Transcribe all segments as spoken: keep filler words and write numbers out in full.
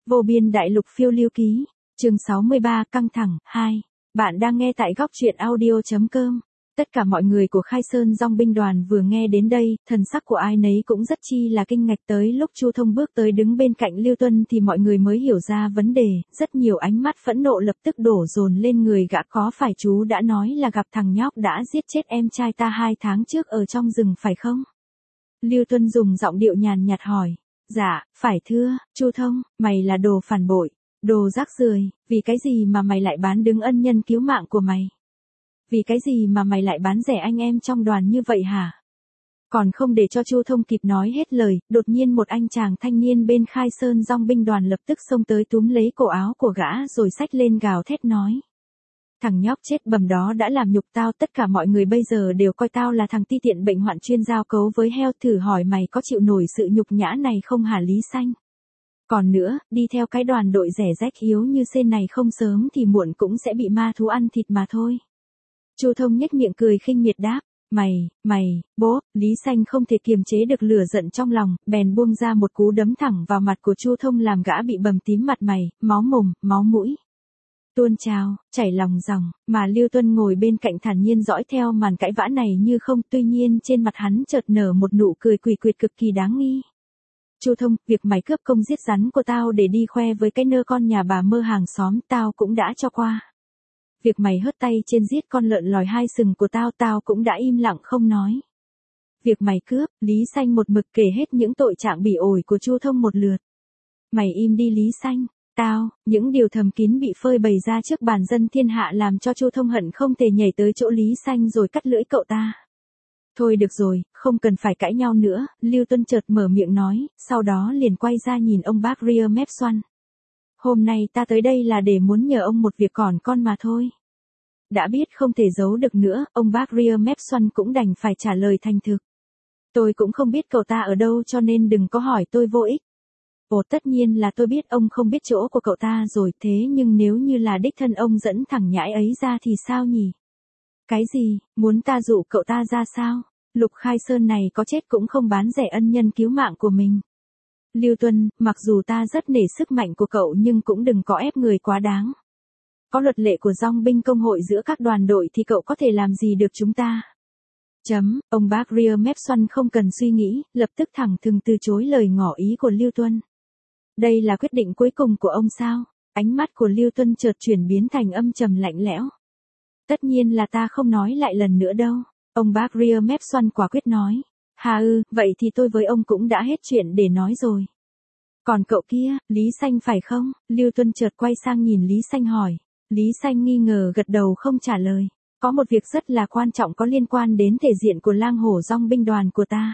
Vô biên đại lục phiêu lưu ký, chương sáu mươi ba, căng thẳng, hai. Bạn đang nghe tại góc truyện audio.com. Tất cả mọi người của Khai Sơn Dòng binh đoàn vừa nghe đến đây, thần sắc của ai nấy cũng rất chi là kinh ngạc. Tới lúc Chu Thông bước tới đứng bên cạnh Lưu Tuân thì mọi người mới hiểu ra vấn đề, rất nhiều ánh mắt phẫn nộ lập tức đổ dồn lên người gã. Có phải chú đã nói là gặp thằng nhóc đã giết chết em trai ta hai tháng trước ở trong rừng phải không? Lưu Tuân dùng giọng điệu nhàn nhạt hỏi. Dạ, phải thưa, Chu Thông, mày là đồ phản bội, đồ rác rưởi, vì cái gì mà mày lại bán đứng ân nhân cứu mạng của mày? Vì cái gì mà mày lại bán rẻ anh em trong đoàn như vậy hả? Còn không để cho Chu Thông kịp nói hết lời, đột nhiên một anh chàng thanh niên bên Khai Sơn Dòng binh đoàn lập tức xông tới túm lấy cổ áo của gã rồi xách lên gào thét nói. Thằng nhóc chết bầm đó đã làm nhục tao, tất cả mọi người bây giờ đều coi tao là thằng ti tiện bệnh hoạn chuyên giao cấu với heo, thử hỏi mày có chịu nổi sự nhục nhã này không hả Lý Xanh? Còn nữa, đi theo cái đoàn đội rẻ rách yếu như sên này không sớm thì muộn cũng sẽ bị ma thú ăn thịt mà thôi. Chu Thông nhếch miệng cười khinh miệt đáp, mày, mày, bố, Lý Xanh không thể kiềm chế được lửa giận trong lòng, bèn buông ra một cú đấm thẳng vào mặt của Chu Thông làm gã bị bầm tím mặt mày, máu mồm, máu mũi tuôn trào, chảy lòng ròng, mà Lưu Tuân ngồi bên cạnh thản nhiên dõi theo màn cãi vã này như không, tuy nhiên trên mặt hắn chợt nở một nụ cười quỷ quyệt cực kỳ đáng nghi. Chu Thông, việc mày cướp công giết rắn của tao để đi khoe với cái nơ con nhà bà mơ hàng xóm tao cũng đã cho qua. Việc mày hớt tay trên giết con lợn lòi hai sừng của tao tao cũng đã im lặng không nói. Việc mày cướp, Lý Xanh một mực kể hết những tội trạng bỉ ổi của Chu Thông một lượt. Mày im đi Lý Xanh. Tao, những điều thầm kín bị phơi bày ra trước bàn dân thiên hạ làm cho Chu Thông hận không thể nhảy tới chỗ Lý Xanh rồi cắt lưỡi cậu ta. Thôi được rồi, không cần phải cãi nhau nữa, Lưu Tuân chợt mở miệng nói, sau đó liền quay ra nhìn ông bác Ria Mép Xoăn. Hôm nay ta tới đây là để muốn nhờ ông một việc còn con mà thôi. Đã biết không thể giấu được nữa, ông bác Ria Mép Xoăn cũng đành phải trả lời thành thực. Tôi cũng không biết cậu ta ở đâu cho nên đừng có hỏi tôi vô ích. Ồ, tất nhiên là tôi biết ông không biết chỗ của cậu ta rồi, thế nhưng nếu như là đích thân ông dẫn thằng nhãi ấy ra thì sao nhỉ? Cái gì, muốn ta dụ cậu ta ra sao? Lục Khai Sơn này có chết cũng không bán rẻ ân nhân cứu mạng của mình. Lưu Tuân, mặc dù ta rất nể sức mạnh của cậu nhưng cũng đừng có ép người quá đáng. Có luật lệ của dòng binh công hội giữa các đoàn đội thì cậu có thể làm gì được chúng ta? Chấm, ông bác Ria Mép Xoăn không cần suy nghĩ, lập tức thẳng thừng từ chối lời ngỏ ý của Lưu Tuân. Đây là quyết định cuối cùng của ông sao? Ánh mắt của Lưu Tuân chợt chuyển biến thành âm trầm lạnh lẽo. Tất nhiên là ta không nói lại lần nữa đâu. Ông bác Ria Mép Xoăn quả quyết nói. Hà ư, vậy thì tôi với ông cũng đã hết chuyện để nói rồi. Còn cậu kia, Lý Xanh phải không? Lưu Tuân chợt quay sang nhìn Lý Xanh hỏi. Lý Xanh nghi ngờ gật đầu không trả lời. Có một việc rất là quan trọng có liên quan đến thể diện của lang hổ dòng binh đoàn của ta.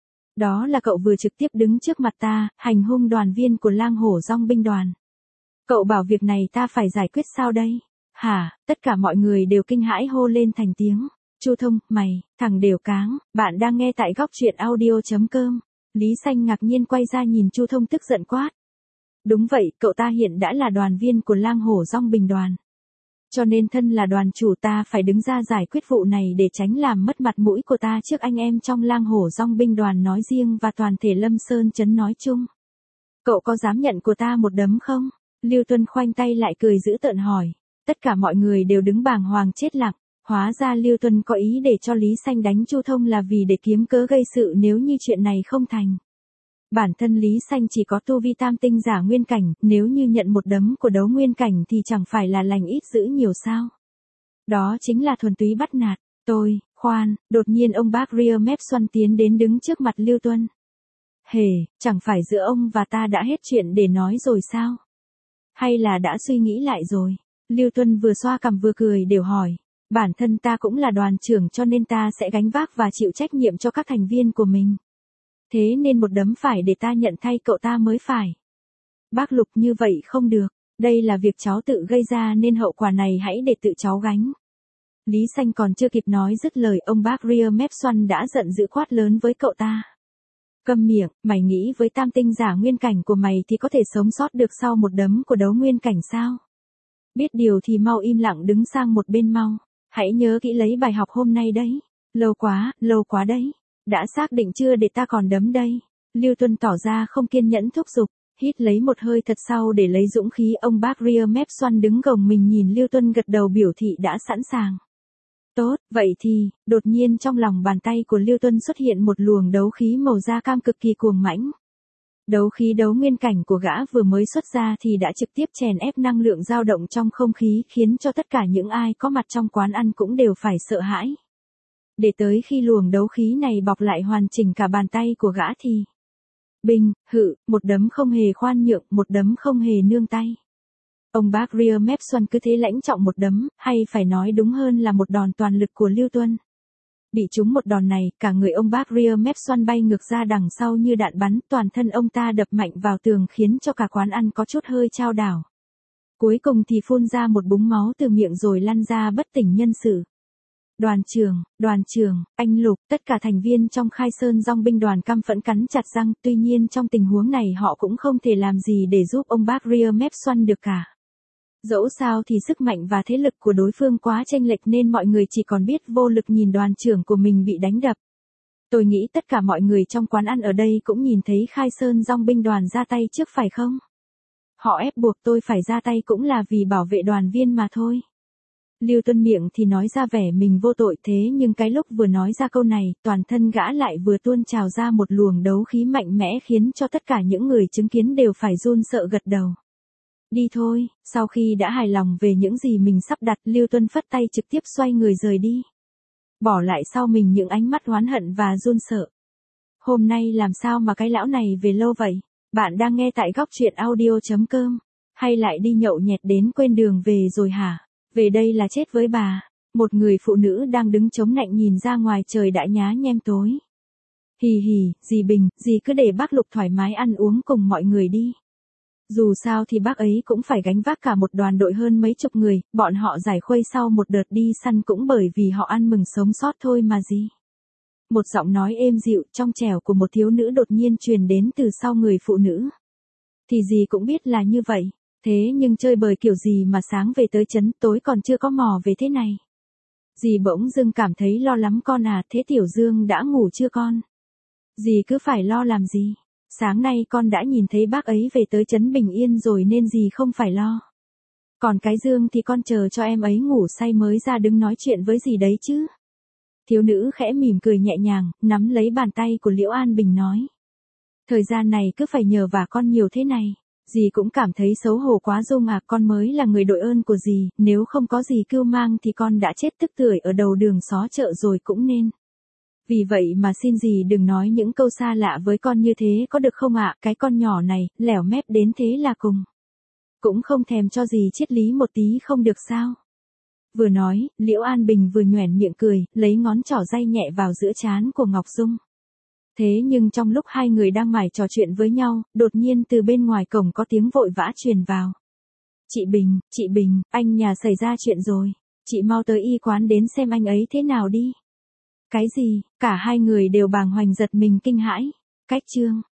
Đó là cậu vừa trực tiếp đứng trước mặt ta, hành hung đoàn viên của lang hổ dòng binh đoàn. Cậu bảo việc này ta phải giải quyết sao đây? Hả, tất cả mọi người đều kinh hãi hô lên thành tiếng. Chu Thông, mày, thằng đều cáng, bạn đang nghe tại góc truyện audio.com. Lý Xanh ngạc nhiên quay ra nhìn Chu Thông tức giận quát. Đúng vậy, cậu ta hiện đã là đoàn viên của lang hổ dòng binh đoàn. Cho nên thân là đoàn chủ ta phải đứng ra giải quyết vụ này để tránh làm mất mặt mũi của ta trước anh em trong lang hổ dòng binh đoàn nói riêng và toàn thể Lâm Sơn Trấn nói chung. Cậu có dám nhận của ta một đấm không? Lưu Tuân khoanh tay lại cười giễu tợn hỏi. Tất cả mọi người đều đứng bàng hoàng chết lặng. Hóa ra Lưu Tuân có ý để cho Lý Xanh đánh Chu Thông là vì để kiếm cớ gây sự nếu như chuyện này không thành. Bản thân Lý Xanh chỉ có tu vi tam tinh giả nguyên cảnh, nếu như nhận một đấm của đấu nguyên cảnh thì chẳng phải là lành ít dữ nhiều sao. Đó chính là thuần túy bắt nạt. Tôi, khoan, đột nhiên ông bác Ria Mép Xoăn tiến đến đứng trước mặt Lưu Tuân. Hề, chẳng phải giữa ông và ta đã hết chuyện để nói rồi sao? Hay là đã suy nghĩ lại rồi? Lưu Tuân vừa xoa cằm vừa cười đều hỏi. Bản thân ta cũng là đoàn trưởng cho nên ta sẽ gánh vác và chịu trách nhiệm cho các thành viên của mình. Thế nên một đấm phải để ta nhận thay cậu ta mới phải. Bác Lục, như vậy không được, đây là việc cháu tự gây ra nên hậu quả này hãy để tự cháu gánh. Lý Xanh còn chưa kịp nói dứt lời, ông bác Ria Mép Xoăn đã giận dữ quát lớn với cậu ta. Câm miệng, mày nghĩ với tam tinh giả nguyên cảnh của mày thì có thể sống sót được sau một đấm của đấu nguyên cảnh sao? Biết điều thì mau im lặng đứng sang một bên mau. Hãy nhớ kỹ lấy bài học hôm nay đấy. Lâu quá, lâu quá đấy. Đã xác định chưa để ta còn đấm đây? Lưu Tuân tỏ ra không kiên nhẫn thúc giục. Hít lấy một hơi thật sau để lấy dũng khí, ông bác ria mép xoăn đứng gồng mình nhìn Lưu Tuân gật đầu biểu thị đã sẵn sàng. Tốt, vậy thì, đột nhiên trong lòng bàn tay của Lưu Tuân xuất hiện một luồng đấu khí màu da cam cực kỳ cuồng mãnh. Đấu khí đấu nguyên cảnh của gã vừa mới xuất ra thì đã trực tiếp chèn ép năng lượng dao động trong không khí, khiến cho tất cả những ai có mặt trong quán ăn cũng đều phải sợ hãi. Để tới khi luồng đấu khí này bọc lại hoàn chỉnh cả bàn tay của gã thì bình, hự, một đấm không hề khoan nhượng, một đấm không hề nương tay. Ông bác ria mép xoăn cứ thế lãnh trọng một đấm, hay phải nói đúng hơn là một đòn toàn lực của Lưu Tuân. Bị trúng một đòn này, cả người ông bác ria mép xoăn bay ngược ra đằng sau như đạn bắn, toàn thân ông ta đập mạnh vào tường khiến cho cả quán ăn có chút hơi chao đảo. Cuối cùng thì phun ra một búng máu từ miệng rồi lăn ra bất tỉnh nhân sự. Đoàn trưởng, đoàn trưởng, anh Lục, tất cả thành viên trong Khai Sơn Dong binh đoàn căm phẫn cắn chặt răng, tuy nhiên trong tình huống này họ cũng không thể làm gì để giúp ông bác ria mép xoăn được cả. Dẫu sao thì sức mạnh và thế lực của đối phương quá chênh lệch nên mọi người chỉ còn biết vô lực nhìn đoàn trưởng của mình bị đánh đập. Tôi nghĩ tất cả mọi người trong quán ăn ở đây cũng nhìn thấy Khai Sơn Dong binh đoàn ra tay trước phải không? Họ ép buộc tôi phải ra tay cũng là vì bảo vệ đoàn viên mà thôi. Lưu Tuân miệng thì nói ra vẻ mình vô tội, thế nhưng cái lúc vừa nói ra câu này, toàn thân gã lại vừa tuôn trào ra một luồng đấu khí mạnh mẽ khiến cho tất cả những người chứng kiến đều phải run sợ gật đầu. Đi thôi, sau khi đã hài lòng về những gì mình sắp đặt, Lưu Tuân phất tay trực tiếp xoay người rời đi. Bỏ lại sau mình những ánh mắt oán hận và run sợ. Hôm nay làm sao mà cái lão này về lâu vậy? Bạn đang nghe tại góc truyện audio chấm com. Hay lại đi nhậu nhẹt đến quên đường về rồi hả? Về đây là chết với bà. Một người phụ nữ đang đứng chống nạnh nhìn ra ngoài trời đã nhá nhem tối. Hì hì, dì Bình, dì cứ để bác Lục thoải mái ăn uống cùng mọi người đi. Dù sao thì bác ấy cũng phải gánh vác cả một đoàn đội hơn mấy chục người, bọn họ giải khuây sau một đợt đi săn cũng bởi vì họ ăn mừng sống sót thôi mà gì. Một giọng nói êm dịu trong trẻo của một thiếu nữ đột nhiên truyền đến từ sau người phụ nữ. Thì dì cũng biết là như vậy, thế nhưng chơi bời kiểu gì mà sáng về tới trấn tối còn chưa có mò về thế này. Dì bỗng dưng cảm thấy lo lắm con à, thế Tiểu Dương đã ngủ chưa con? Dì cứ phải lo làm gì? Sáng nay con đã nhìn thấy bác ấy về tới trấn bình yên rồi nên dì không phải lo. Còn cái Dương thì con chờ cho em ấy ngủ say mới ra đứng nói chuyện với dì đấy chứ. Thiếu nữ khẽ mỉm cười nhẹ nhàng, nắm lấy bàn tay của Liễu An Bình nói. Thời gian này cứ phải nhờ vả con nhiều thế này. Dì cũng cảm thấy xấu hổ quá Dung à, con mới là người đội ơn của dì, nếu không có dì cưu mang thì con đã chết tức tưởi ở đầu đường xó chợ rồi cũng nên. Vì vậy mà xin dì đừng nói những câu xa lạ với con như thế có được không ạ, cái con nhỏ này, lẻo mép đến thế là cùng. Cũng không thèm cho dì triết lý một tí không được sao. Vừa nói, Liễu An Bình vừa nhoẻn miệng cười, lấy ngón trỏ day nhẹ vào giữa trán của Ngọc Dung. Thế nhưng trong lúc hai người đang mải trò chuyện với nhau, đột nhiên từ bên ngoài cổng có tiếng vội vã truyền vào. Chị Bình, chị Bình, anh nhà xảy ra chuyện rồi, chị mau tới y quán đến xem anh ấy thế nào đi. Cái gì? Cả hai người đều bàng hoành giật mình kinh hãi. Cách chương